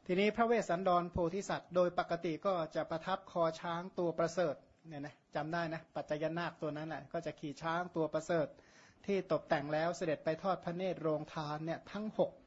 ทีนี้พระเวสสันดรโพธิสัตว์โดยปกติก็จะประทับคอช้างตัวประเสริฐเนี่ยนะจำได้นะปัจจยนาคตัวนั้นแหละก็จะขี่ช้างตัวประเสริฐที่ตกแต่งแล้วเสด็จไปทอดพระเนตรโรงทานเนี่ยทั้ง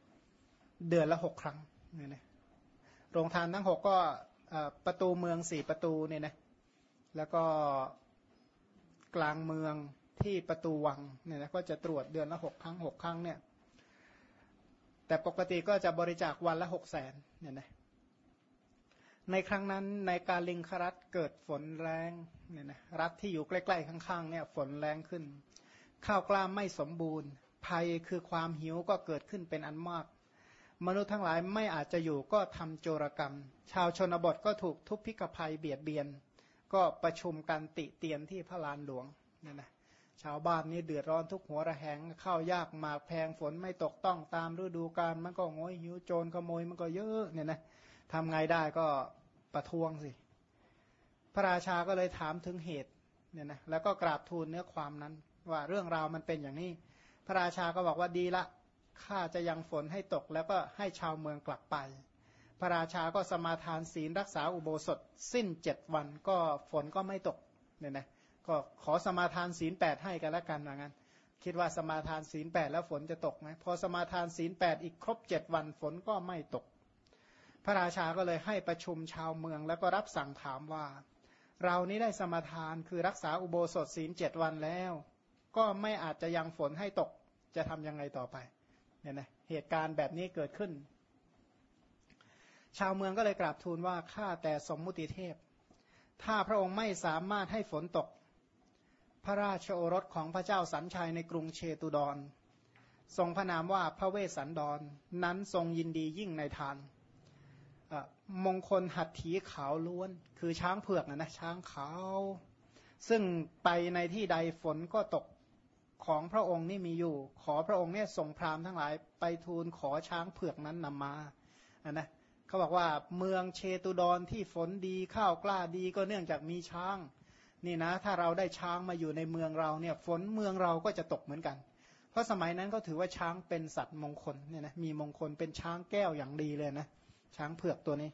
6 เดือนละ 6 ครั้งเนี่ยนะโรงทานทั้ง 6ก็ประตูเมือง4 ประตูเนี่ยนะแล้วก็กลางเมืองที่ประตูวังเนี่ยนะก็จะตรวจเดือนละ 6 ครั้ง 6 ครั้งเนี่ยแต่ปกติก็จะบริจาควันละ 600,000เนี่ยนะในครั้งนั้นในกาลิงครัฐเกิดฝนแรงเนี่ยนะรัฐที่อยู่ใกล้ๆข้างๆเนี่ยฝนแรงขึ้นข้าวกล้ามไม่สมบูรณ์ภัยคือความหิวก็เกิดขึ้นเป็นอันมากมนุษย์ทั้งหลายไม่อาจจะอยู่ก็ทำโจรกรรมชาวชนบทก็ถูกทุพพิกภัยเบียดเบียนก็ประชุมกันติเตียนที่พระลานหลวงเนี่ยนะชาวบ้านนี่เดือดร้อนทุกหัวระแหงข้าวยากหมากแพงฝนไม่ตกต้องตามฤดูกาลมันก็โง่หิวโจรขโมยมันก็เยอะเนี่ยนะทำไงได้ก็ประท้วงสิพระราชาก็เลยถามถึงเหตุเนี่ยนะแล้วก็กราบทูลเนื้อความนั้นว่าเรื่องราวมันเป็นอย่างนี้พระราชาก็บอกว่าดีละข้าจะยังฝนให้ตกแล้วก็ให้ชาวเมืองกลับไปพระราชาก็สมาทานศีลรักษาอุโบสถสิ้น7 วันก็ฝนก็ไม่ตกเนี่ยนะก็ขอสมาทานศีล8ให้กันแล้วกันว่างั้นคิดว่าสมาทานศีล8แล้วฝนจะตกไหมพอสมาทานศีล8อีกครบ7 วันฝนก็ไม่ตกพระราชาก็เลยให้ประชุมชาวเมืองแล้วก็รับสั่งถามว่าเรานี้ได้สมาทานคือรักษาอุโบสถศีล7 วันแล้วก็ไม่อาจจะยังฝนให้ตกจะทำยังไงต่อไปเนี่ยนะเหตุการณ์แบบนี้เกิดขึ้นชาวเมืองก็เลยกราบทูลว่าข้าแต่สมมุติเทพถ้าพระองค์ไม่สามารถให้ฝนตกพระราชโอรสของพระเจ้าสัญชัยในกรุงเชตุดรทรงพระนามว่าพระเวสสันดรนั้นทรงยินดียิ่งในทานมงคลหัตถีขาวล้วนคือช้างเผือกนะช้างขาวซึ่งไปในที่ใดฝนก็ตกของพระองค์นี่มีอยู่ขอพระองค์เนี่ยส่งพราหมณ์ทั้งหลายไปทูลขอช้างเผือกนั้นนำมานะเขาบอกว่าเมืองเชตุดรที่ฝนดีข้าวกล้าดีก็เนื่องจากมีช้างนี่นะถ้าเราได้ช้างมาอยู่ในเมืองเราเนี่ยฝนเมืองเราก็จะตกเหมือนกันเพราะสมัยนั้นก็ถือว่าช้างเป็นสัตว์มงคลเนี่ยนะมีมงคลเป็นช้างแก้วอย่างดีเลยนะช้างเผือกตัวนี้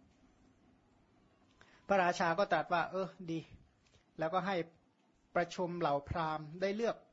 พระราชาก็ตรัสว่าดีแล้วก็ให้ประชุมเหล่าพราหมณ์ได้เลือก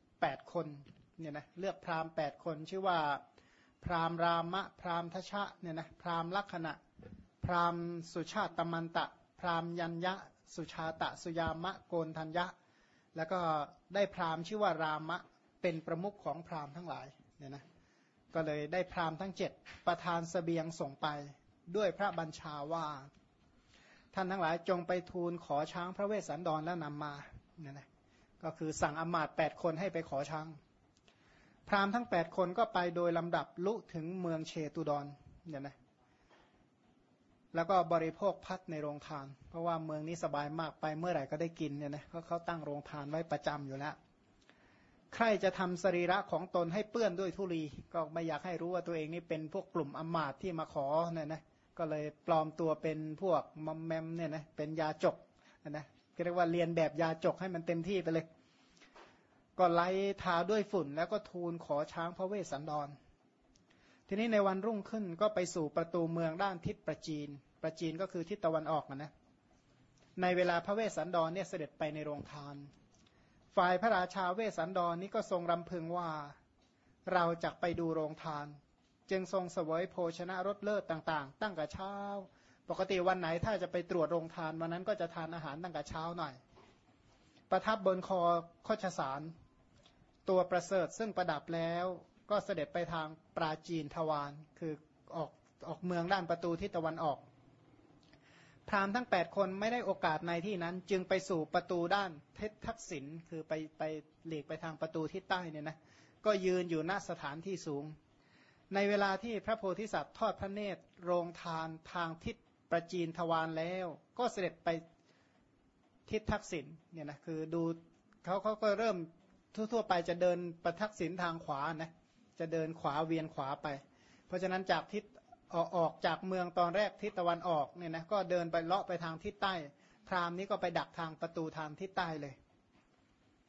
8 คนเนี่ยนะเลือกพราหมณ์8 คนชื่อว่าพราหมณ์รามะพราหมณ์ทชะเนี่ยนะพราหมณ์ลักขณะพราหมณ์สุชาตมันตะพราหมณ์ยัญญะสุชาตะสุยามะโกนทัญญะแล้วก็ได้พราหมณ์ชื่อว่ารามะเป็นประมุขของพราหมณ์ทั้งหลายเนี่ยนะก็เลยได้พราหมณ์ทั้ง7ประทานเสบียงส่งไปด้วยพระบัญชาว่าท่านทั้งหลายจงไปทูลขอช้างพระเวสสันดรแล้วนำมาเนี่ยนะก็คือสั่งอมาตย์8 คนให้ไปขอช้างพราหมณ์ทั้ง8 คนก็ไปโดยลำดับลุถึงเมืองเชตุดรเนี่ยนะแล้วก็บริโภคพัดในโรงทานเพราะว่าเมืองนี้สบายมากไปเมื่อไหร่ก็ได้กินเนี่ยนะเขาตั้งโรงทานไว้ประจำอยู่แล้วใครจะทำสรีระของตนให้เปื้อนด้วยธุลีก็ไม่อยากให้รู้ว่าตัวเองนี่เป็นพวกกลุ่มอมาตย์ที่มาขอเนี่ยนะก็เลยปลอมตัวเป็นพวกมอมแมมเนี่ยนะเป็นยาจกนะเรียกว่าเรียนแบบยาจกให้มันเต็มที่ไปเลยก็ไล่ทาด้วยฝุ่นแล้วก็ทูลขอช้างพระเวสสันดรทีนี้ในวันรุ่งขึ้นก็ไปสู่ประตูเมืองด้านทิศประจีนก็คือทิศตะวันออกนะในเวลาพระเวสสันดรเนี่ยเสด็จไปในโรงทานฝ่ายพระราชาเวสสันดรนี้ก็ทรงรำพึงว่าเราจักไปดูโรงทานจึงทรงเสวยโภชนะรสเลิศต่างๆตั้งแต่เช้าปกติวันไหนถ้าจะไปตรวจโรงทานวันนั้นก็จะทานอาหารตั้งแต่เช้าหน่อยประทับบนคอโคชสารตัวประเสริฐซึ่งประดับแล้วก็เสด็จไปทางปราจีนทวารคือออกเมืองด้านประตูทิศตะวันออกพราหมณ์ทั้ง8 คนไม่ได้โอกาสในที่นั้นจึงไปสู่ประตูด้านทิศทักษิณคือไปหลีกไปทางประตูทิศใต้เนี่ยนะก็ยืนอยู่ณสถานที่สูงในเวลาที่พระโพธิสัตว์ทอดพระเนตรโรงทานทางทิศประจีนทวารแล้วก็เสด็จไปทิศทักษิณเนี่ยนะคือดูเขาก็เริ่มทั่วๆไปจะเดินประทักษิณทางขวานะจะเดินขวาเวียนขวาไปเพราะฉะนั้นจากทิศออกจากเมืองตอนแรกทิศตะวันออกเนี่ยนะก็เดินไปเลาะไปทางทิศใต้พราหมณ์นี้ก็ไปดักทางประตูทางทิศใต้เลย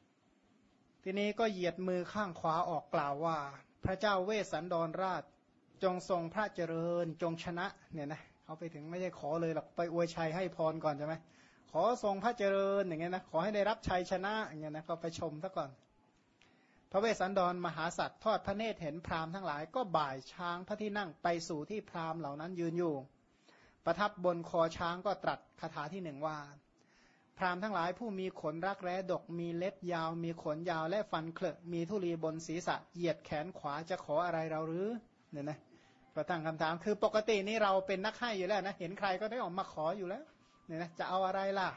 ทีนี้ก็เหยียดมือข้างขวาออกกล่าวว่าพระเจ้าเวสสันดรราชจงทรงพระเจริญจงชนะเนี่ยนะเขาไปถึงไม่ใช่ขอเลยหรอกไปอวยชัยให้พรก่อนใช่ไหมขอทรงพระเจริญอย่างเงี้ยนะขอให้ได้รับชัยชนะอย่างเงี้ยนะก็ไปชมซะก่อนพระเวสสันดรมหาสัตว์ทอดพระเนตรเห็นพราหมณ์ทั้งหลายก็บ่ายช้างพระที่นั่งไปสู่ที่พราหมณ์เหล่านั้นยืนอยู่ประทับบนคอช้างก็ตรัสคาถาที่หนึ่งว่าพราหมณ์ทั้งหลายผู้มีขนรักแร้ดกมีเล็บยาวมีขนยาวและฟันเคลอะมีธุลีบนศีรษะเหยียดแขนขวาจะขออะไรเราหรือเนี่ยนะก็ตั้งคำถามคือปกตินี่เราเป็นนักให้อยู่แล้วนะเห็นใครก็ได้ออกมาขออยู่แล้วเนี่ยนะจะเอาอะไรล่ะ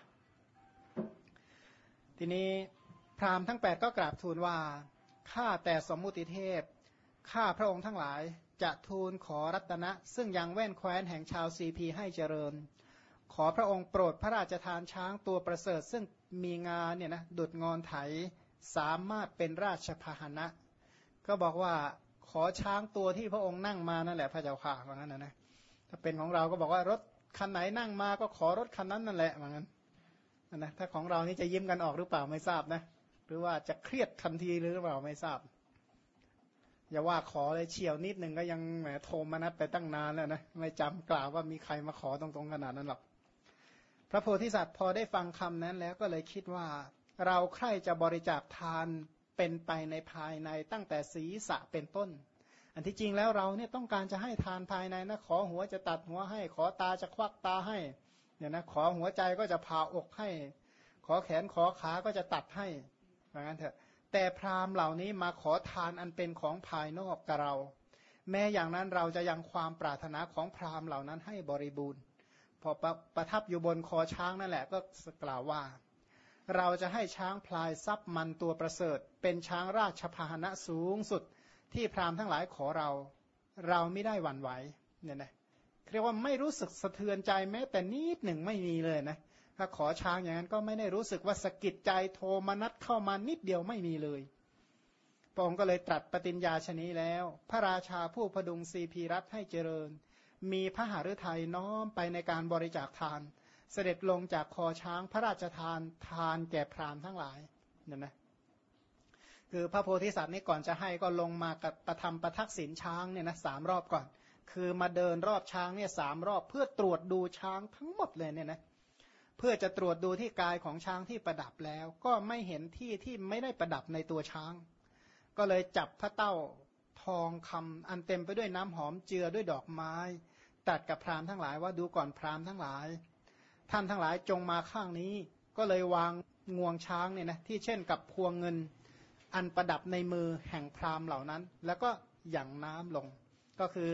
ทีนี้พราหมณ์ทั้ง8ก็กราบทูลว่าข้าแต่สมมุติเทพข้าพระองค์ทั้งหลายจะทูลขอรัตนะซึ่งยังแว่นแคว้นแห่งชาวซีพีให้เจริญขอพระองค์โปรดพระราชทานช้างตัวประเสริฐซึ่งมีงาเนี่ยนะดุจงอนไถสามารถเป็นราชพาหนะก็บอกว่าขอช้างตัวที่พระองค์นั่งมานั่นแหละพระเจ้าค่ะว่างั้นนะถ้าเป็นของเราก็บอกว่ารถคันไหนนั่งมาก็ขอรถคันนั้นนั่นแหละว่างั้นนะถ้าของเรานี่จะยิ้มกันออกหรือเปล่าไม่ทราบนะหรือว่าจะเครียดทันทีหรือเปล่าไม่ทราบอย่าว่าขอเลยเฉียวนิดหนึ่งก็ยังแหมโทรมานัดไปตั้งนานแล้วนะไม่จำกล่าวว่ามีใครมาขอตรงๆขนาดนั้นหรอกพระโพธิสัตว์พอได้ฟังคำนั้นแล้วก็เลยคิดว่าเราใคร่จะบริจาคทานเป็นไปในภายในตั้งแต่ศีรษะเป็นต้นอันที่จริงแล้วเราเนี่ยต้องการจะให้ทานภายในนะขอหัวจะตัดหัวให้ขอตาจะควักตาให้เนี่ยนะขอหัวใจก็จะผ่าอกให้ขอแขนขอขาก็จะตัดให้ว่างั้นเถอะแต่พราหมณ์เหล่านี้มาขอทานอันเป็นของภายนอกกับเราแม้อย่างนั้นเราจะยังความปรารถนาของพราหมณ์เหล่านั้นให้บริบูรณ์พอประทับอยู่บนคอช้างนั่นแหละก็กล่าวว่าเราจะให้ช้างพลายทรัพย์มันตัวประเสริฐเป็นช้างราชพาหนะสูงสุดที่พราหมณ์ทั้งหลายขอเราไม่ได้หวั่นไหวเนี่ยนะเรียกว่าไม่รู้สึกสะเทือนใจแม้แต่นิดหนึ่งไม่มีเลยนะถ้าขอช้างอย่างนั้นก็ไม่ได้รู้สึกว่าสะกิดใจโทมนัสเข้ามานิดเดียวไม่มีเลยพระองค์ก็เลยตรัสปฏิญญาชนี้แล้วพระราชาผู้พดุงซีพีรัตน์ให้เจริญมีพระหฤทัยน้อมไปในการบริจาคทานเสด็จลงจากคอช้างพระราชทานทานแก่พราหมณ์ทั้งหลายเนี่ยนะคือพระโพธิสัตว์นี่ก่อนจะให้ก็ลงมากับประทำประทักษิณช้างเนี่ยนะ3 รอบก่อนคือมาเดินรอบช้างเนี่ย3 รอบเพื่อตรวจดูช้างทั้งหมดเลยเนี่ยนะเพื่อจะตรวจดูที่กายของช้างที่ประดับแล้วก็ไม่เห็นที่ไม่ได้ประดับในตัวช้างก็เลยจับพระเต้าทองคำอันเต็มไปด้วยน้ำหอมเจือด้วยดอกไม้ตัดกับพราหมณ์ทั้งหลายว่าดูก่อนพราหมณ์ทั้งหลายท่านทั้งหลายจงมาข้างนี้ก็เลยวางงวงช้างเนี่ยนะที่เช่นกับพวงเงินอันประดับในมือแห่งพราหมณ์เหล่านั้นแล้วก็หยั่งน้ำลงก็คือ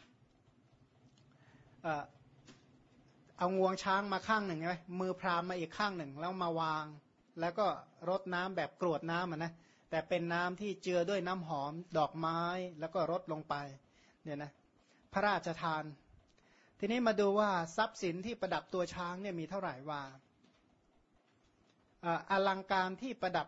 เอางวงช้างมาข้างหนึ่งใช่ไหมมือพราหมณ์มาอีกข้างหนึ่งแล้วมาวางแล้วก็รดน้ำแบบกรวดน้ำนะแต่เป็นน้ำที่เจือด้วยน้ำหอมดอกไม้แล้วก็รดลงไปเนี่ยนะพระราชทานทีนี้มาดูว่าทรัพย์สินที่ประดับตัวช้างเนี่ยมีเท่าไหร่ว่าอลังการที่ประดับ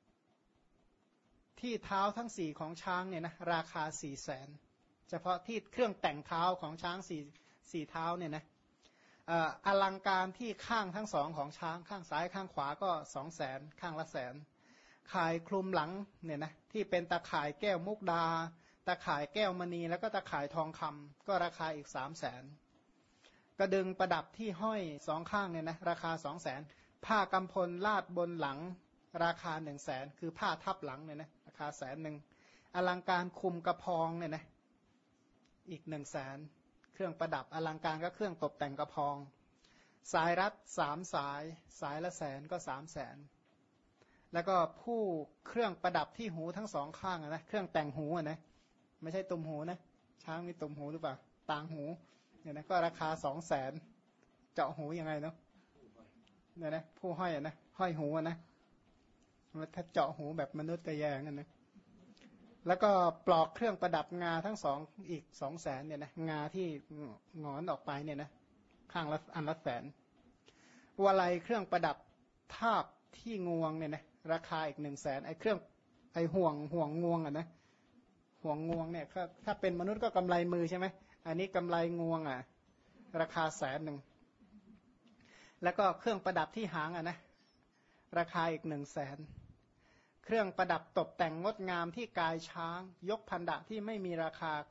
ที่เท้าทั้ง4ของช้างเนี่ยนะราคา400,000เฉพาะที่เครื่องแต่งเท้าของช้างสี่เท้าเนี่ยนะอลังการที่ข้างทั้ง2ของช้างข้างซ้ายข้างขวาก็200,000ข้างละ100,000ข่ายคลุมหลังเนี่ยนะที่เป็นตาข่ายแก้วมุกดาตาข่ายแก้วมณีแล้วก็ตาข่ายทองคำก็ราคาอีก300,000กระดึงประดับที่ห้อย2ข้างเนี่ยนะราคา200,000ผ้ากำพลลาดบนหลังราคา100,000คือผ้าทับหลังเนี่ยนะราคา100,000อลังการคุมกระพองเนี่ยนะอีก100,000เครื่องประดับอลังการก็เครื่องตกแต่งกระพองสายรัด3 สายสายละ100,000ก็300,000แล้วก็ผู้เครื่องประดับที่หูทั้ง2ข้างนะเครื่องแต่งหูนะไม่ใช่ตุ่มหูนะช้างมีตุ่มหูหรือเปล่าต่างหูเนี่ยนะก็ราคา200,000เจาะหูยังไงเนาะเนี่ยนะผู้ห้อยนะห้อยหูนะถ้าเจาะหูแบบมนุษย์ก็แย่งั้นนะแล้วก็ปลอกเครื่องประดับงาทั้ง2อีก200,000เนี่ยนะงาที่งอนออกไปเนี่ยนะข้างละอันละ100,000วาลัยเครื่องประดับทาบที่งวงเนี่ยนะราคาอีก100,000ไอ้เครื่องไอ้ห่วงงวงอ่ะนะห่วงงวงเนี่ยถ้าเป็นมนุษย์ก็กำไรมือใช่ไหมอันนี้กำไรงวงอ่ะราคา100,000แล้วก็เครื่องประดับที่หางอ่ะนะราคาอีก100,000เครื่องประดับตกแต่งงดงามที่กายช้างยกพันดะที่ไม่มีราคาคือ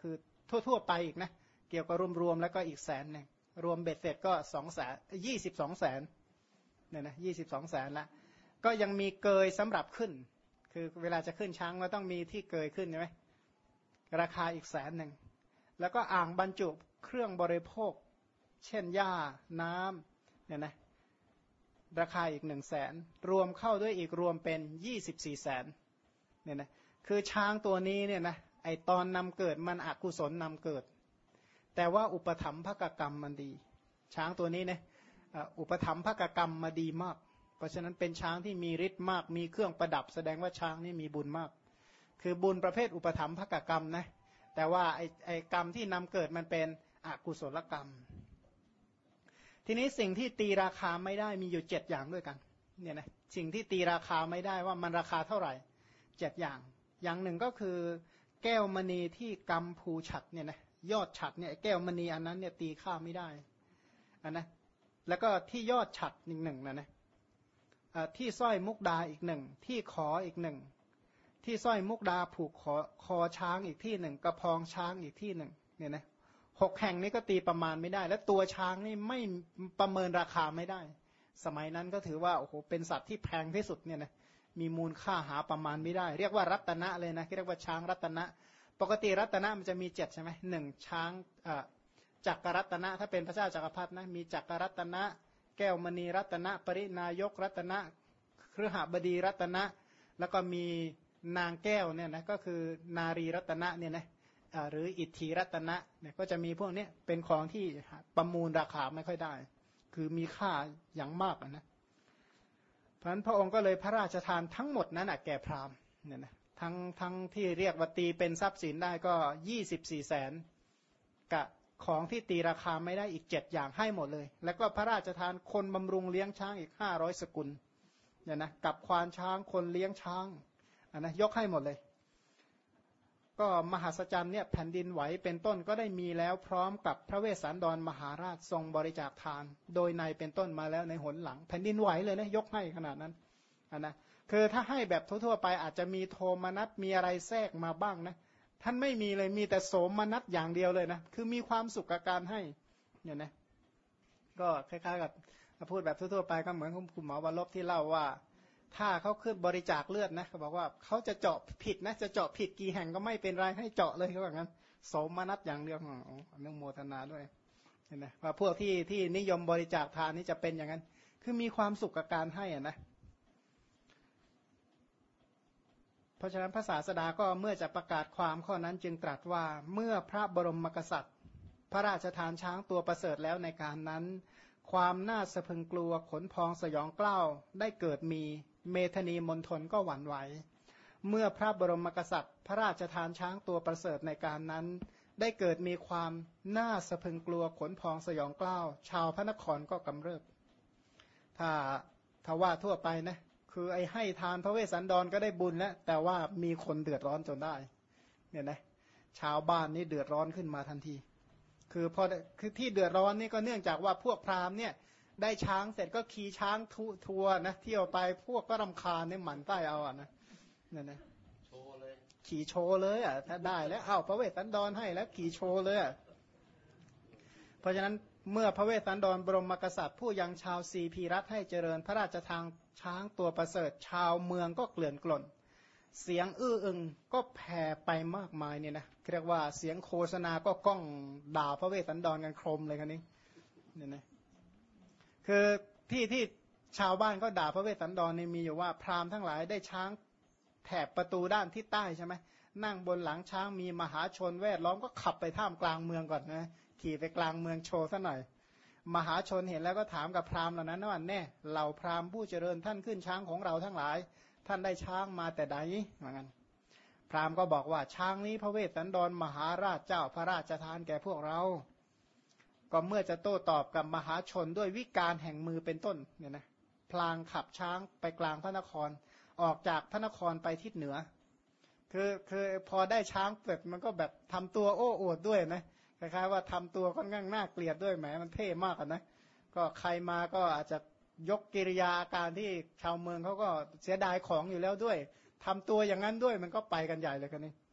ทั่วๆไปอีกนะเกี่ยวกับรวมๆแล้วก็อีก100,000รวมเบ็ดเสร็จก็22,000,000เนี่ยนะ22,000,000ละก็ยังมีเกยสำหรับขึ้นคือเวลาจะขึ้นช้างก็ต้องมีที่เกยขึ้นใช่ไหมราคาอีก100,000แล้วก็อ่างบรรจุเครื่องบริโภคเช่นหญ้าน้ำเนี่ยนะราคาอีก100,000รวมเข้าด้วยอีกรวมเป็น24,000,000เนี่ยนะคือช้างตัวนี้เนี่ยนะไอตอนนำเกิดมันอกุศลนำเกิดแต่ว่าอุปถัมภกกรรมมันดีช้างตัวนี้เนี่ยอุปถัมภกกรรมมาดีมากเพราะฉะนั้นเป็นช้างที่มีฤทธิ์มากมีเครื่องประดับแสดงว่าช้างนี่มีบุญมากคือบุญประเภทอุปถัมภกกรรมนะแต่ว่าไอกรรมที่นำเกิดมันเป็นอกุศลกรรมทีนี้สิ่งที่ตีราคาไม่ได้มีอยู่7อย่างด้วยกันเนี่ยนะสิ่งที่ตีราคาไม่ได้ว่ามันราคาเท่าไหร่7อย่างอย่างหนึ่งก็คือแก้วมณีที่กำภูฉัตรเนี่ยนะยอดฉัตรเนี่ยแก้วมณีอันนั้นเนี่ยตีค่าไม่ได้อันนะแล้วก็ที่ยอดฉัตรอีกหนึ่งนะที่สร้อยมุกดาอีกหนึ่งที่ขออีกหนึ่งที่สร้อยมุกดาผูกคอช้างอีกที่หนึ่งกระพองช้างอีกที่หนึ่งเนี่ยนะ6 แห่งนี้ก็ตีประมาณไม่ได้และตัวช้างนี่ไม่ประเมินราคาไม่ได้สมัยนั้นก็ถือว่าโอ้โหเป็นสัตว์ที่แพงที่สุดเนี่ยนะมีมูลค่าหาประมาณไม่ได้เรียกว่ารัตนะเลยนะเรียกว่าช้างรัตนะปกติรัตนะมันจะมี7ใช่ไหม1ช้างจักรรัตนะถ้าเป็นพระเจ้าจักรพรรดินะมีจักรรัตนะแก้วมณีรัตนะปรินายกรัตนะคฤหบดีรัตนะแล้วก็มีนางแก้วเนี่ยนะก็คือนารีรัตนะเนี่ยนะหรืออิทธิรัตนะเนี่ยก็จะมีพวกนี้เป็นของที่ประมูลราคาไม่ค่อยได้คือมีค่าอย่างมากนะเพราะฉะนั้นพระองค์ก็เลยพระราชทานทั้งหมดนั้นแก่พราหมณ์เนี่ยนะทั้งที่เรียกว่าตีเป็นทรัพย์สินได้ก็24,000,000กับของที่ตีราคาไม่ได้อีก7อย่างให้หมดเลยแล้วก็พระราชทานคนบำรุงเลี้ยงช้างอีก500 สกุลเนี่ยนะกับควานช้างคนเลี้ยงช้างนะยกให้หมดเลยก็มหัศจรรย์เนี่ยแผ่นดินไหวเป็นต้นก็ได้มีแล้วพร้อมกับพระเวสสันดรมหาราชทรงบริจาคทานโดยในเป็นต้นมาแล้วในหนหลังแผ่นดินไหวเลยนะยกให้ขนาดนั้นนะคือถ้าให้แบบทั่วๆไปอาจจะมีโทมนัสมีอะไรแทรกมาบ้างนะท่านไม่มีเลยมีแต่โสมนัสอย่างเดียวเลยนะคือมีความสุขกับการให้เนี่ยนะก็คล้ายๆกับพูดแบบทั่วๆไปก็เหมือนคุณหมอวรลบที่เล่าว่าถ้าเขาขึ้นบริจาคเลือดนะเขาบอกว่าเขาจะเจาะผิดนะจะเจาะผิดกี่แห่งก็ไม่เป็นไรให้เจาะเลยเขาบอกงั้นโสมนัสอย่างเดียวอนุโมทนาด้วยเห็นไหมว่าพวกที่นิยมบริจาคทานนี่จะเป็นอย่างนั้นคือมีความสุขกับการให้นะเพราะฉะนั้นพระศาสดาก็เมื่อจะประกาศความข้อนั้นจึงตรัสว่าเมื่อพระบรมกษัตริย์พระราชทานช้างตัวประเสริฐแล้วในการนั้นความน่าสะพรึงกลัวขนพองสยองเกล้าได้เกิดมีเมธนีมณฑลก็หวั่นไหวเมื่อพระบรมกษัตริย์พระราชทานช้างตัวประเสริฐในการนั้นได้เกิดมีความน่าสะพรึงกลัวขนพองสยองเกล้าชาวพระนครก็กำเริบถ้าว่าทั่วไปนะคือไอ้ให้ทานพระเวสสันดรก็ได้บุญแล้วแต่ว่ามีคนเดือดร้อนจนได้เนี่ยนะชาวบ้านนี่เดือดร้อนขึ้นมาทันทีคือที่เดือดร้อนนี่ก็เนื่องจากว่าพวกพราหมณ์เนี่ยได้ช้างเสร็จก็ขี่ช้างทัวร์นะเที่ยวไปพวกก็รำคาญเนี่ยหมั่นใต้เอานะเนี่ยนะโชว์เลยขี่โชว์เลยถ้าได้แล้วพระเวสสันดรให้แล้วขี่โชว์เลยเพราะฉะนั้นเมื่อพระเวสสันดรบรมกษัตริย์ผู้ยังชาวสีพีรัตให้เจริญพระราชทานช้างตัวประเสริฐชาวเมืองก็เกลื่อนกล่นเสียงอื้ออึงก็แผ่ไปมากมายเนี่ยนะเรียกว่าเสียงโฆษณาก็ก้องด่าพระเวสสันดรกันโครมเลยกันนี้เนี่ยนะคือที่ชาวบ้านก็ด่าพระเวสสันดรนี่มีอยู่ว่าพราหมณ์ทั้งหลายได้ช้างแถบประตูด้านทิศใต้ใช่ไหมนั่งบนหลังช้างมีมหาชนแวดล้อมก็ขับไปท่ามกลางเมืองก่อนนะขี่ไปกลางเมืองโชว์ซะหน่อยมหาชนเห็นแล้วก็ถามกับพราหมณ์เหล่านั้นว่าแน่เหล่าพราหมณ์ผู้เจริญท่านขึ้นช้างของเราทั้งหลายท่านได้ช้างมาแต่ใดเหมือนกันพราหมณ์ก็บอกว่าช้างนี้พระเวสสันดรมหาราชเจ้าพระราชทานแก่พวกเราก็เมื่อจะโต้ตอบกับมหาชนด้วยวิการแห่งมือเป็นต้นเนี่ยนะพลางขับช้างไปกลางพระนครออกจากพระนครไปทิศเหนือคือพอได้ช้างเสร็จมันก็แบบทำตัวโอ้อวดด้วยนะคล้ายๆว่าทำตัวค่อนข้างน่าเกลียดด้วยแหมมันเท่มากนะก็ใครมาก็อาจจะยกกิริยาอาการที่ชาวเมืองเขาก็เสียดายของอยู่แล้วด้วยทำตัวอย่างนั้นด้วยมันก็ไปกันใหญ่เลยกันนี่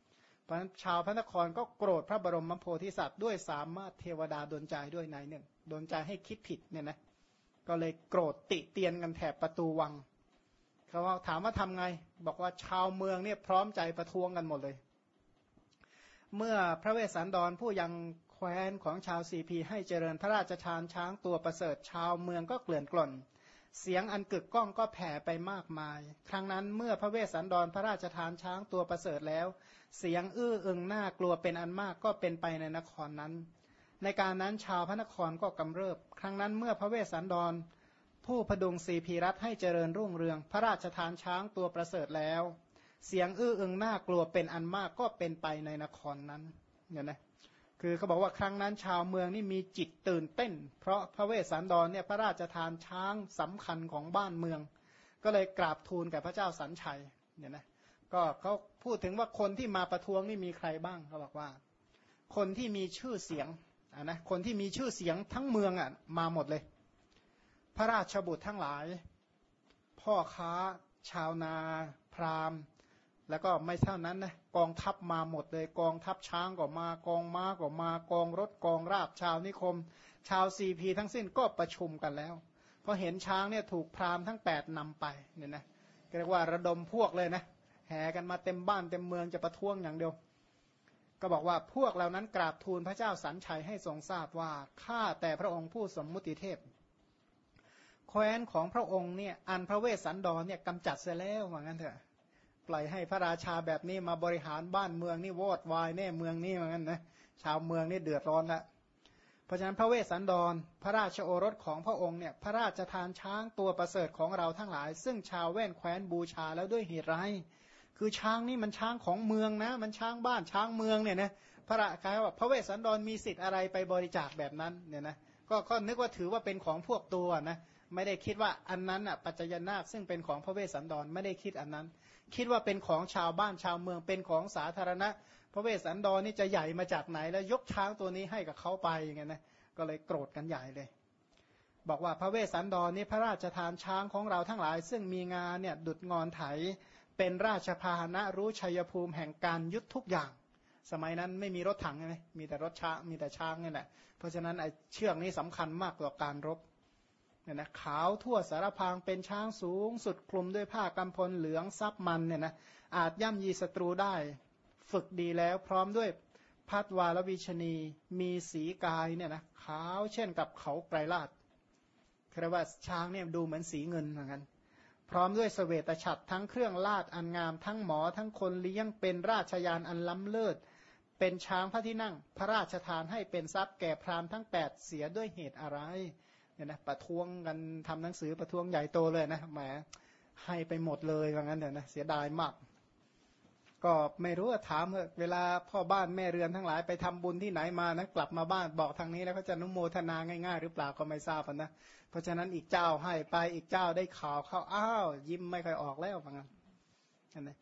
เพราะฉะนั้นชาวพระนครก็โกรธพระบรมโพธิสัตว์ด้วยสามารถเทวดาดลใจด้วยนายหนึ่งดลใจให้คิดผิดเนี่ยนะก็เลยโกรธติเตียนกันแถบประตูวังเขาถามว่าทำไงบอกว่าชาวเมืองเนี่ยพร้อมใจประท้วงกันหมดเลยเมื่อพระเวสสันดรผู้ยังแคว้นของชาวสีพีให้เจริญพระราชทานช้างตัวประเสริฐชาวเมืองก็เกลื่อนกล่นเสียงอันกึกก้องก็แผ่ไปมากมายครั้งนั้นเมื่อพระเวสสันดรพระราชทานช้างตัวประเสริฐแล้วเสียงอื้ออึงน่ากลัวเป็นอันมากก็เป็นไปในนครนั้นในการนั้นชาวพระนครก็กำเริบครั้งนั้นเมื่อพระเวสสันดรผู้พดุงสีพีรัตน์ให้เจริญรุ่งเรืองพระราชทานช้างตัวประเสริฐแล้วเสียงอื้ออึงน่ากลัวเป็นอันมากก็เป็นไปในนครนั้นเนี่ยนะคือเขาบอกว่าครั้งนั้นชาวเมืองนี่มีจิตตื่นเต้นเพราะพระเวสสันดรเนี่ยพระราชทานช้างสำคัญของบ้านเมืองก็เลยกราบทูลแก่พระเจ้าสันชัยเนี่ยนะก็เขาพูดถึงว่าคนที่มาประท้วงนี่มีใครบ้างเขาบอกว่าคนที่มีชื่อเสียงนะคนที่มีชื่อเสียงทั้งเมืองมาหมดเลยพระราชบุตรทั้งหลายพ่อค้าชาวนาพราหมณ์แล้วก็ไม่เท่านั้นนะกองทัพมาหมดเลยกองทัพช้างก็มากองม้าก็มากองรถกองราบชาวนิคมชาวซีพีทั้งสิ้นก็ประชุมกันแล้วพอเห็นช้างเนี่ยถูกพราหมณ์ทั้ง8นำไปเนี่ยนะเรียกว่าระดมพวกเลยนะแห่กันมาเต็มบ้านเต็มเมืองจะประท้วงอย่างเดียวก็บอกว่าพวกเหล่านั้นกราบทูลพระเจ้าสันชัยให้ทรงทราบว่าข้าแต่พระองค์ผู้สมมุติเทพแคว้นของพระองค์เนี่ยอันพระเวสสันดรเนี่ยกำจัดเสียแล้วว่างั้นเถอะปล่อยให้พระราชาแบบนี้มาบริหารบ้านเมืองนี่วอดวายแน่เมืองนี่ว่างั้นนะชาวเมืองนี่เดือดร้อนละเพราะฉะนั้นพระเวสสันดรพระราชโอรสของพระองค์เนี่ยพระราชทานช้างตัวประเสริฐของเราทั้งหลายซึ่งชาวแว่นแคว้นบูชาแล้วด้วยเหตุไรคือช้างนี่มันช้างของเมืองนะมันช้างบ้านช้างเมืองเนี่ยนะพระราชาว่าพระเวสสันดรมีสิทธิ์อะไรไปบริจาคแบบนั้นเนี่ยนะก็นึกว่าถือว่าเป็นของพวกตัวนะไม่ได้คิดว่าอันนั้นปัจจยนาคซึ่งเป็นของพระเวสสันดรไม่ได้คิดอันนั้นคิดว่าเป็นของชาวบ้านชาวเมืองเป็นของสาธารณะพระเวสสันดรนี่จะใหญ่มาจากไหนแล้วยกช้างตัวนี้ให้กับเขาไปอย่างเงี้ยนะก็เลยโกรธกันใหญ่เลยบอกว่าพระเวสสันดรนี่พระราชทานช้างของเราทั้งหลายซึ่งมีงานเนี่ยดุจงอนไถเป็นราชพาหนะรู้ชัยภูมิแห่งการยุทธทุกอย่างสมัยนั้นไม่มีรถถังใช่ไหมมีแต่รถช้างมีแต่ช้างนี่แหละเพราะฉะนั้นไอ้เชือกนี้สำคัญมากต่อการรบเนี่ยนะขาวทั่วสารพางเป็นช้างสูงสุดคลุมด้วยผ้ากำพลเหลืองซับมันเนี่ยนะอาจย่ำยีศัตรูได้ฝึกดีแล้วพร้อมด้วยพัดวาลวิชนีมีสีกายเนี่ยนะขาวเช่นกับเขาไกรลาดคือว่าช้างเนี่ยดูเหมือนสีเงินเหมือนกันพร้อมด้วยเสวตฉัตรทั้งเครื่องลาดอันงามทั้งหมอทั้งคนเลี้ยงเป็นราชยานอันล้ำเลิศเป็นช้างพระที่นั่งพระราชทานให้เป็นทรัพย์แก่พราหมณ์ทั้ง8เสียด้วยเหตุอะไรเนี่ยนะประท้วงกันทำหนังสือประท้วงใหญ่โตเลยนะแหมให้ไปหมดเลยว่างั้นเถอะนะเสียดายมากก็ไม่รู้ว่าถามเวลาพ่อบ้านแม่เรือนทั้งหลายไปทำบุญที่ไหนมานะกลับมาบ้านบอกทางนี้แล้วก็จะนุโมทนาง่ายๆหรือเปล่าก็ไม่ทราบนะเพราะฉะนั้นอีกเจ้าให้ไปอีกเจ้าได้ข่าวเข้าอ้าวยิ้มไม่ค่อยออกแล้วว่างั้นนะ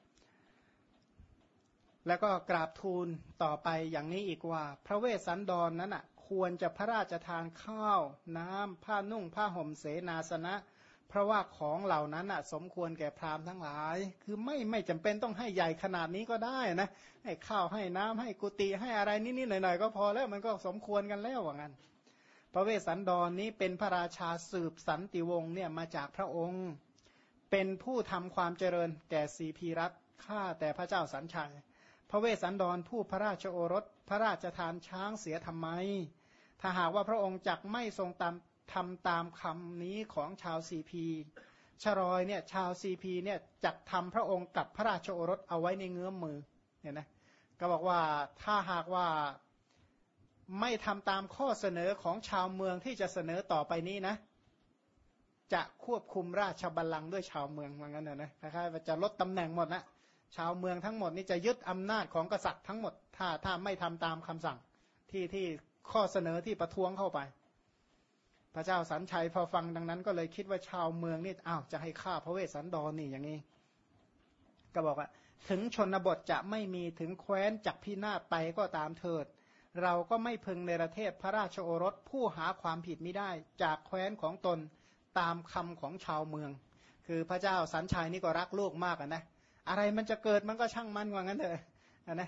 แล้วก็กราบทูลต่อไปอย่างนี้อีกว่าพระเวสสันดรนั้นควรจะพระราชทานข้าวน้ำผ้านุ่งผ้าห่มเสนาสนะเพราะว่าของเหล่านั้นสมควรแก่พราหมณ์ทั้งหลายคือไม่จำเป็นต้องให้ใหญ่ขนาดนี้ก็ได้นะให้ข้าวให้น้ำให้กุฏิให้อะไรนิดๆหน่อยๆก็พอแล้วมันก็สมควรกันแล้วว่างั้นพระเวสสันดรนี้เป็นพระราชาสืบสันติวงศ์เนี่ยมาจากพระองค์เป็นผู้ทำความเจริญแก่สีพีรัตน์ข้าแต่พระเจ้าสันชัยพระเวสสันดรผู้พระราชโอรสพระราชทานช้างเสียทำไมถ้าหากว่าพระองค์จักไม่ทรงทำตามคำนี้ของชาวซีพีชรอยเนี่ยชาวซีพีเนี่ยจักทำพระองค์กับพระราชโอรสเอาไว้ในเงื้อมมือเนี่ยนะก็บอกว่าถ้าหากว่าไม่ทำตามข้อเสนอของชาวเมืองที่จะเสนอต่อไปนี้นะจะควบคุมราชบัลลังก์ด้วยชาวเมืองว่างั้นนะคล้ายๆว่าจะลดตำแหน่งหมดนะชาวเมืองทั้งหมดนี่จะยึดอำนาจของกษัตริย์ทั้งหมดถ้าไม่ทำตามคำสั่งที่ข้อเสนอที่ประท้วงเข้าไปพระเจ้าสันชัยพอฟังดังนั้นก็เลยคิดว่าชาวเมืองนี่อ้าวจะให้ฆ่าพระเวสสันดรนี่อย่างนี้ก็บอกว่าถึงชนบทจะไม่มีถึงแคว้นจักพินาศไปก็ตามเถิดเราก็ไม่พึงในประเทศพระราชโอรสผู้หาความผิดไม่ได้จากแคว้นของตนตามคำของชาวเมืองคือพระเจ้าสันชัยนี่ก็รักลูกมากนะอะไรมันจะเกิดมันก็ช่างมันว่างั้นเถอะนะ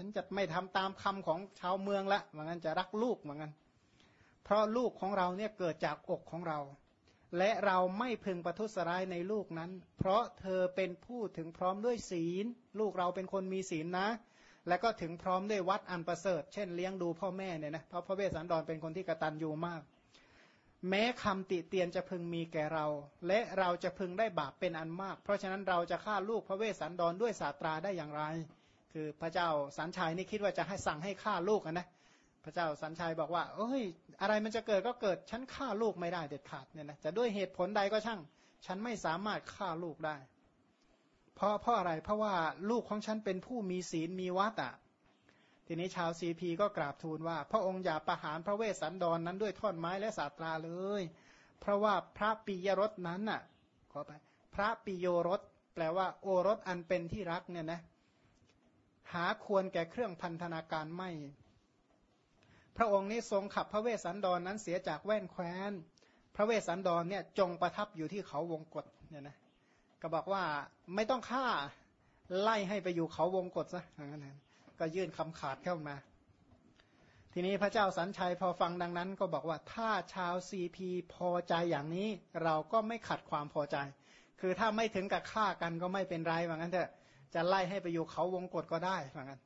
ฉันจะไม่ทำตามคำของชาวเมืองละเหมือนกันจะรักลูกเหมือนกันเพราะลูกของเราเนี่ยเกิดจากอกของเราและเราไม่พึงประทุษร้ายในลูกนั้นเพราะเธอเป็นผู้ถึงพร้อมด้วยศีลลูกเราเป็นคนมีศีลนะและก็ถึงพร้อมด้วยวัดอันประเสริฐเช่นเลี้ยงดูพ่อแม่เนี่ยนะเพราะพระเวสสันดรเป็นคนที่กตัญญูมากแม้คำติเตียนจะพึงมีแก่เราและเราจะพึงได้บาปเป็นอันมากเพราะฉะนั้นเราจะฆ่าลูกพระเวสสันดรด้วยศาสตราได้อย่างไรคือพระเจ้าสันชัยนี่คิดว่าจะให้สั่งให้ฆ่าลูกนะพระเจ้าสันชัยบอกว่าเอ้ยอะไรมันจะเกิดก็เกิดฉันฆ่าลูกไม่ได้เด็ดขาดเนี่ยนะจะด้วยเหตุผลใดก็ช่างฉันไม่สามารถฆ่าลูกได้เพราะอะไรเพราะว่าลูกของฉันเป็นผู้มีศีลมีวัดอ่ะทีนี้ชาวซีพีก็กราบทูลว่าพระองค์อย่าประหารพระเวสสันดร นั้นด้วยท่อนไม้และศาสตราเลยเพราะว่าพระปิยรสนั้นน่ะขอไปพระปิโยรสแปลว่าโอรสอันเป็นที่รักเนี่ยนะหาควรแก่เครื่องพันธนาการไม่พระองค์นี้ทรงขับพระเวสสันดร นั้นเสียจากแว่นแคว้นพระเวสสันดรเนี่ยจงประทับอยู่ที่เขาวงกฏเนี่ยนะก็บอกว่าไม่ต้องฆ่าไล่ให้ไปอยู่เขาวงกฏซะอย่างนั้นก็ยื่นคำขาดเข้ามาทีนี้พระเจ้าสันชัยพอฟังดังนั้นก็บอกว่าถ้าชาวซีพีพอใจอย่างนี้เราก็ไม่ขัดความพอใจคือถ้าไม่ถึงกับฆ่ากันก็ไม่เป็นไรว่างั้นเถอะจะไล่ให้ไปอยู่เขาวงกฏก็ได้ว่างั้น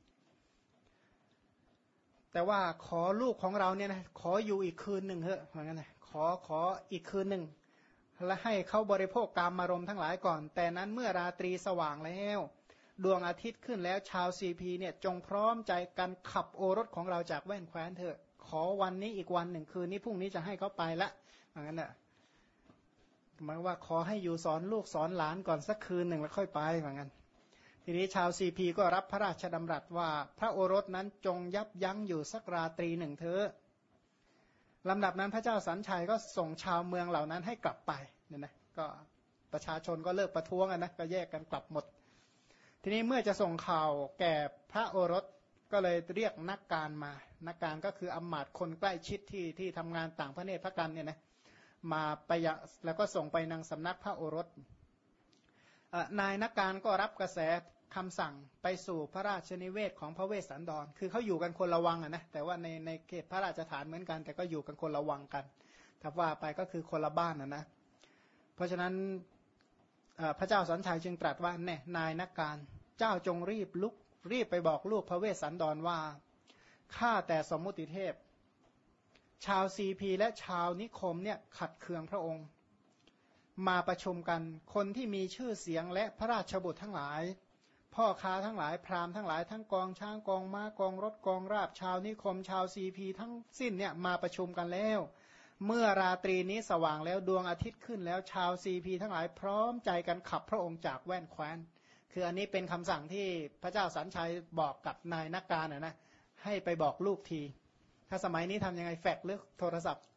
แต่ว่าขอลูกของเราเนี่ยนะขออยู่อีกคืนหนึ่งเถอะว่างั้นนะขออีกคืนหนึ่งและให้เขาบริโภคกามารมณ์ทั้งหลายก่อนแต่นั้นเมื่อราตรีสว่างแล้วดวงอาทิตย์ขึ้นแล้วชาวซีพีเนี่ยจงพร้อมใจกันขับโอรสของเราจากแว่นแคว้นเถอะขอวันนี้อีกวันหนึ่งคืนนี้พรุ่งนี้จะให้เขาไปละอย่างนั้นแหละหมายว่าขอให้อยู่สอนลูกสอนหลานก่อนสักคืนหนึ่งแล้วค่อยไปอย่างนั้นทีนี้ชาวซีพีก็รับพระราชดำรัสว่าพระโอรสนั้นจงยับยั้งอยู่สักราตรีหนึ่งเถอะลำดับนั้นพระเจ้าสันชัยก็ส่งชาวเมืองเหล่านั้นให้กลับไปเนี่ยนะก็ประชาชนก็เลิกประท้วงนะก็แยกกันกลับหมดทีนี้เมื่อจะส่งข่าวแก่พระโอรสก็เลยเรียกนักการมานักการก็คืออำมาตย์คนใกล้ชิดที่ทำงานต่างพระเนตรพระกันเนี่ยนะมาไปแล้วก็ส่งไปยังสำนักพระโอรสนายนักการก็รับกระแสคำสั่งไปสู่พระราชนิเวศของพระเวสสันดรคือเขาอยู่กันคนละวังนะแต่ว่าในเขตพระราชฐานเหมือนกันแต่ก็อยู่กันคนละวังกันถ้าว่าไปก็คือคนละบ้านนะเพราะฉะนั้นพระเจ้าสันชัยจึงตรัสว่าแน่นายนักการเจ้าจงรีบไปบอกลูกพระเวสสันดรว่าข้าแต่สมมุติเทพชาวซีพีและชาวนิคมเนี่ยขัดเคืองพระองค์มาประชุมกันคนที่มีชื่อเสียงและพระราชบุตรทั้งหลายพ่อค้าทั้งหลายพราหมณ์ทั้งหลายทั้งกองช้างกองม้ากองรถกองราบชาวนิคมชาวซีพีทั้งสิ้นเนี่ยมาประชุมกันแล้วเมื่อราตรีนี้สว่างแล้วดวงอาทิตย์ขึ้นแล้วชาวซีพีทั้งหลายพร้อมใจกันขับพระองค์จากแว่นแคว้นคืออันนี้เป็นคำสั่งที่พระเจ้าสันชัยบอกกับนายนักการนะให้ไปบอกลูกทีถ้าสมัยนี้ทำยังไงแฟกซ์หรือโทรศัพท์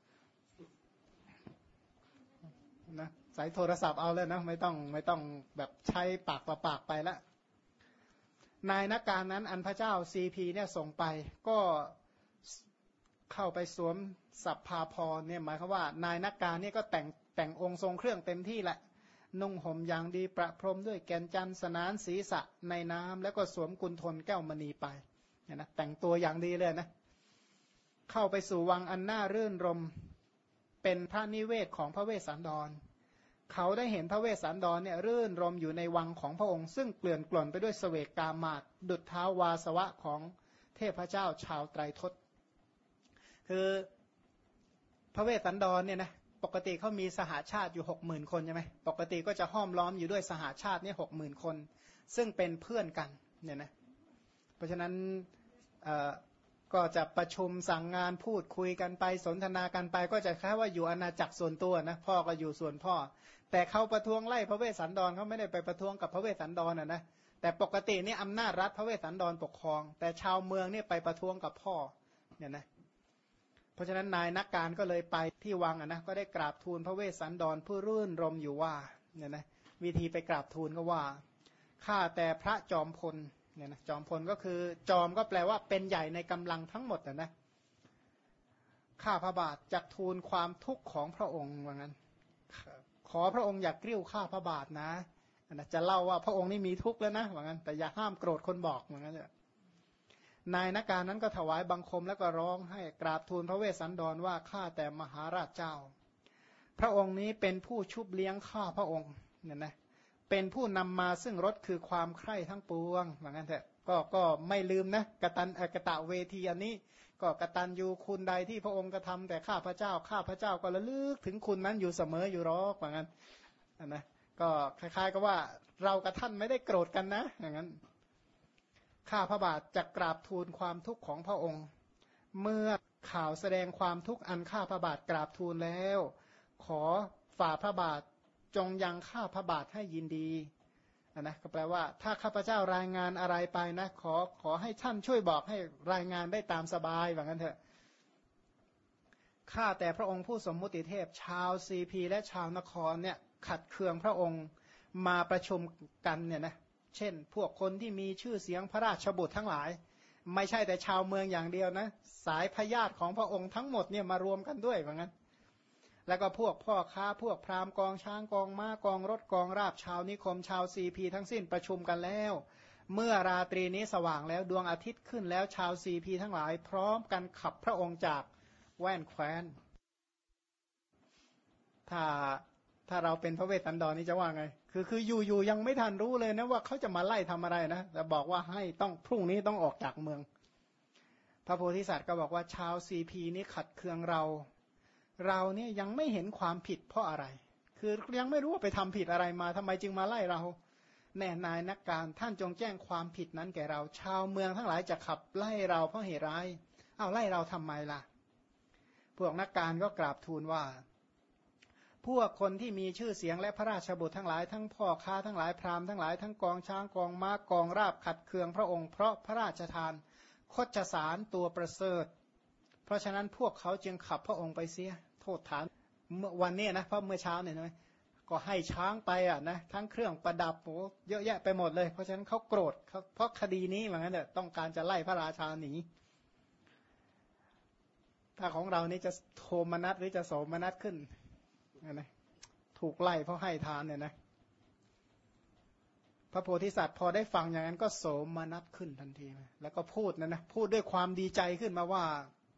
นะสายโทรศัพท์เอาเลยนะไม่ต้องแบบใช้ปากต่อปากไปละนายนักการนั้นอันพระเจ้าซีพีเนี่ยส่งไปก็เข้าไปสวมสัพพาพรเนี่ยหมายความว่านายนักการเนี่ยก็แต่งองค์ทรงเครื่องเต็มที่แหละนุ่งห่มอย่างดีประพรมด้วยแกนจันทร์สนานศีรษะในน้ำแล้วก็สวมกุลทนแก้วมณีไปเนี่ยนะแต่งตัวอย่างดีเลยนะเข้าไปสู่วังอันน่ารื่นรมเป็นพระนิเวศของพระเวสสันดรเขาได้เห็นพระเวสสันดรเนี่ยรื่นรมอยู่ในวังของพระองค์ซึ่งเกลื่อนกล่นไปด้วยเสวกกามาศดุจเท้าวาสวะของเทพเจ้าชาวไตรทศคือพระเวสสันดรเนี่ยนะปกติเขามีสหชาติอยู่ 60,000 คนใช่ไหมปกติก็จะห้อมล้อมอยู่ด้วยสหชาติเนี่ย 60,000 คนซึ่งเป็นเพื่อนกันเนี่ยนะเพราะฉะนั้นก็จะประชุมสั่งงานพูดคุยกันไปสนทนากันไปก็จะแค่ว่าอยู่อาณาจักรส่วนตัวนะพ่อก็อยู่ส่วนพ่อแต่เขาประท้วงไล่พระเวสสันดรเขาไม่ได้ไปประท้วงกับพระเวสสันดรนะแต่ปกตินี่อำนาจรัฐพระเวสสันดรปกครองแต่ชาวเมืองนี่ไปประท้วงกับพ่อเนี่ยนะเพราะฉะนั้นนายนักการก็เลยไปที่วังนะก็ได้กราบทูลพระเวสสันดรผู้รื่นรมอยู่ว่าเนี่ยนะวิธีไปกราบทูลก็ว่าข้าแต่พระจอมพลเนี่ยนะจอมพลก็คือจอมก็แปลว่าเป็นใหญ่ในกำลังทั้งหมดนะข้าพระบาทจักทูลความทุกข์ของพระองค์ว่างั้นขอพระองค์อย่ากริ้วข้าพระบาทนะจะเล่าว่าพระองค์นี่มีทุกข์แล้วนะว่างั้นแต่อย่าห้ามโกรธคนบอกว่างั้นเถอะนายนักการนั้นก็ถวายบังคมแล้วก็ร้องให้กราบทูลพระเวสสันดรว่าข้าแต่มหาราชเจ้าพระองค์นี้เป็นผู้ชุบเลี้ยงข้าพระองค์เนี่ยนะเป็นผู้นำมาซึ่งรสคือความใคร่ทั้งปวงเหมือนกันเถอะก็ไม่ลืมนะกตะเวทีอันนี้ก็กตัญญูคุณใดที่พระองค์กระทำแต่ข้าพระเจ้าก็ระลึกถึงคุณนั้นอยู่เสมออยู่หรอกเหมือนกันนะก็คล้ายๆกับว่าเรากับท่านไม่ได้โกรธกันนะอย่างนั้นข้าพระบาทจะกราบทูลความทุกข์ของพระองค์ เมื่อข่าวแสดงความทุกข์อันข้าพระบาทกราบทูลแล้วขอฝ่าพระบาทจงยังข้าพระบาทให้ยินดีนะก็แปลว่าถ้าข้าพเจ้ารายงานอะไรไปนะขอให้ท่านช่วยบอกให้รายงานได้ตามสบายว่างั้นเถอะข้าแต่พระองค์ผู้สมมุติเทพชาวซีพีและชาวนครเนี่ยขัดเคืองพระองค์มาประชุมกันเนี่ยนะเช่นพวกคนที่มีชื่อเสียงพระราชบุตรทั้งหลายไม่ใช่แต่ชาวเมืองอย่างเดียวนะสายพญาติของพระองค์ทั้งหมดเนี่ยมารวมกันด้วยว่างั้นแล้วก็พวกพ่อค้าพวกพราหมณ์กองช้างกองม้ากองรถกองราบชาวนิคมชาวซีพีทั้งสิ้นประชุมกันแล้วเมื่อราตรีนี้สว่างแล้วดวงอาทิตย์ขึ้นแล้วชาวซีพีทั้งหลายพร้อมกันขับพระองค์จากแว่นแคว้นถ้าเราเป็นพระเวสสันดรนี่จะว่าไงคืออยู่ยังไม่ทันรู้เลยนะว่าเขาจะมาไล่ทำอะไรนะแต่บอกว่าให้ต้องพรุ่งนี้ต้องออกจากเมืองพระโพธิสัตว์ก็บอกว่าชาวซีพีนี้ขัดเคืองเราเนี่ยยังไม่เห็นความผิดเพราะอะไรคือยังไม่รู้ว่าไปทำผิดอะไรมาทำไมจึงมาไล่เราแน่นายนักการท่านจงแจ้งความผิดนั้นแก่เราชาวเมืองทั้งหลายจะขับไล่เราเพราะเหตุไรไล่เราทำไมล่ะพวกนักการก็กราบทูลว่าพวกคนที่มีชื่อเสียงและพระราชบุตรทั้งหลายทั้งพ่อค้าทั้งหลายพราหมณ์ทั้งหลายทั้งกองช้างกองม้ากองราบขัดเคืองพระองค์เพราะพระราชทานคชสารตัวประเสริฐเพราะฉะนั้นพวกเขาจึงขับพระองค์ไปเสียโทษฐานเมื่อวันนี้นะเพราะเมื่อเช้าเนี่ยนะก็ให้ช้างไปนะทั้งเครื่องประดับโอ้เยอะแยะไปหมดเลยเพราะฉะนั้นเขาโกรธเพราะคดีนี้เหมือนกันเนี่ยต้องการจะไล่พระราชาหนีถ้าของเรานี่จะโทมนัสหรือจะโสมนัสขึ้นนะถูกไล่เพราะให้ทานเนี่ยนะพระโพธิสัตว์พอได้ฟังอย่างนั้นก็โสมนัสขึ้นทันทีแล้วก็พูดนะพูดด้วยความดีใจขึ้นมาว่า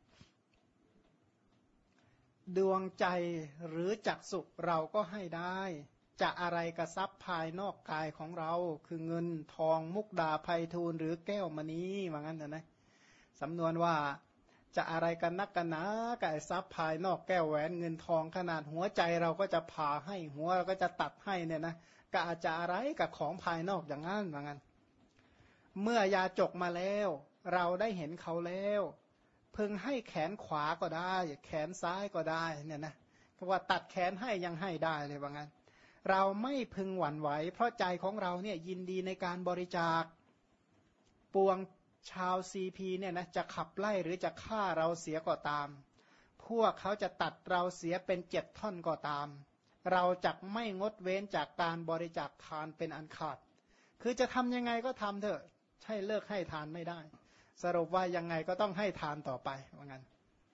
ดวงใจหรือจักษุเราก็ให้ได้จะอะไรกับทรัพย์ภายนอกกายของเราคือเงินทองมุกดาไพฑูรย์หรือแก้วมณีว่างั้นนะสำนวนว่าจะอะไรกันนักกันนะกับทรัพย์ภายนอกแก้วแหวนเงินทองขนาดหัวใจเราก็จะผ่าให้หัวเราก็จะตัดให้เนี่ยนะก็อาจจะอะไรกับของภายนอกอย่างนั้นว่างั้นเมื่อยาจกมาแล้วเราได้เห็นเขาแล้วพึงให้แขนขวาก็ได้แขนซ้ายก็ได้เนี่ยนะก็ว่าตัดแขนให้ยังให้ได้เลยว่างั้นเราไม่พึงหวั่นไหวเพราะใจของเราเนี่ยยินดีในการบริจาคปวงชาวซีพีเนี่ยนะจะขับไล่หรือจะฆ่าเราเสียก็ตามพวกเขาจะตัดเราเสียเป็น7 ท่อนก็ตามเราจะไม่งดเว้นจากการบริจาคทานเป็นอันขาดคือจะทำยังไงก็ทำเถอะใช่เลิกให้ทานไม่ได้สรุปว่ายังไงก็ต้องให้ทานต่อไปว่างั้น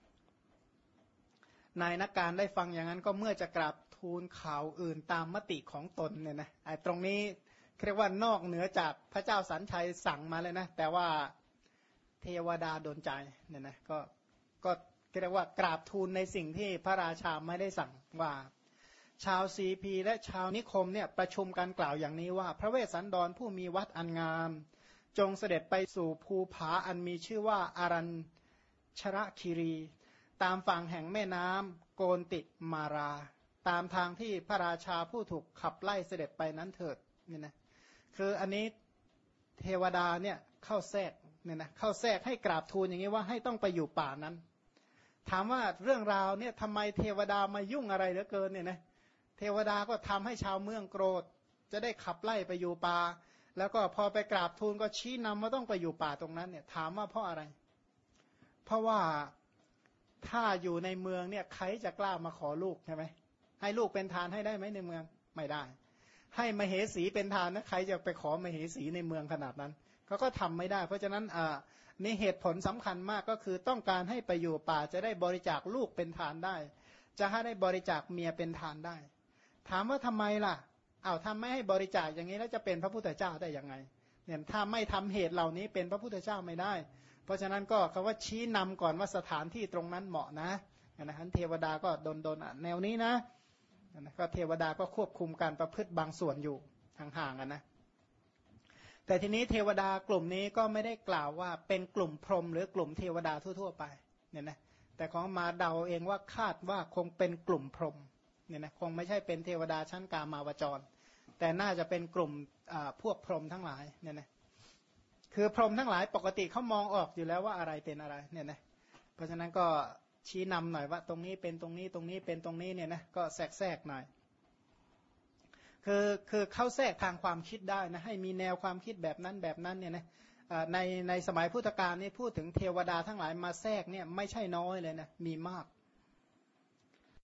นายนักการได้ฟังอย่างนั้นก็เมื่อจะกราบทูลข่าวอื่นตามมติของตนเนี่ยนะไอ้ตรงนี้เรียกว่านอกเหนือจากพระเจ้าสันชัยสั่งมาเลยนะแต่ว่าเทวดาดลใจเนี่ยนะก็เรียกว่ากราบทูลในสิ่งที่พระราชาไม่ได้สั่งว่าชาวซีพีและชาวนิคมเนี่ยประชุมกันกล่าวอย่างนี้ว่าพระเวสสันดรผู้มีวัดอันงามจงเสด็จไปสู่ภูผาอันมีชื่อว่าอารัญชรคีรีตามฝั่งแห่งแม่น้ำโกนติมาราตามทางที่พระราชาผู้ถูกขับไล่เสด็จไปนั้นเถิดนี่นะคืออันนี้เทวดาเนี่ยเข้าแทรกเนี่ยนะเข้าแทรกให้กราบทูลอย่างนี้ว่าให้ต้องไปอยู่ป่านั้นถามว่าเรื่องราวเนี่ยทำไมเทวดามายุ่งอะไรเหลือเกินเนี่ยนะเทวดาก็ทำให้ชาวเมืองโกรธจะได้ขับไล่ไปอยู่ป่าแล้วก็พอไปกราบทูลก็ชี้นำว่าต้องไปอยู่ป่าตรงนั้นเนี่ยถามว่าเพราะอะไรเพราะว่าถ้าอยู่ในเมืองเนี่ยใครจะกล้ามาขอลูกใช่ไหมให้ลูกเป็นทานให้ได้ไหมในเมืองไม่ได้ให้มเหสีเป็นทานนะใครจะไปขอมเหสีในเมืองขนาดนั้นเขาก็ทำไม่ได้เพราะฉะนั้นนี่เหตุผลสำคัญมากก็คือต้องการให้ไปอยู่ป่าจะได้บริจาคลูกเป็นทานได้จะให้ได้บริจาคเมียเป็นทานได้ถามว่าทำไมล่ะถ้าไม่ให้บริจาคอย่างนี้แล้วจะเป็นพระพุทธเจ้าได้ยังไงเนี่ยถ้าไม่ทำเหตุเหล่านี้เป็นพระพุทธเจ้าไม่ได้เพราะฉะนั้นก็คำว่าชี้นำก่อนว่าสถานที่ตรงนั้นเหมาะนะเทวดาก็โดนแนวนี้นะก็เทวดาก็ควบคุมการประพฤติบางส่วนอยู่ห่างๆนะแต่ทีนี้เทวดากลุ่มนี้ก็ไม่ได้กล่าวว่าเป็นกลุ่มพรหมหรือกลุ่มเทวดาทั่วๆไปเนี่ยนะแต่ของมาเดาเองว่าคาดว่าคงเป็นกลุ่มพรหมเนี่ยนะคงไม่ใช่เป็นเทวดาชั้นกามาวจรแต่น่าจะเป็นกลุ่มพวกพรหมทั้งหลายเนี่ยนะคือพรหมทั้งหลายปกติเขามองออกอยู่แล้วว่าอะไรเป็นอะไรเนี่ยนะเพราะฉะนั้นก็ชี้นำหน่อยว่าตรงนี้เป็นตรงนี้ตรงนี้เป็นตรงนี้เนี่ยนะก็แทรกหน่อยคือเข้าแทรกทางความคิดได้นะให้มีแนวความคิดแบบนั้นแบบนั้นเนี่ยนะในสมัยพุทธกาลนี่พูดถึงเทวดาทั้งหลายมาแทรกเนี่ยไม่ใช่น้อยเลยนะมีมาก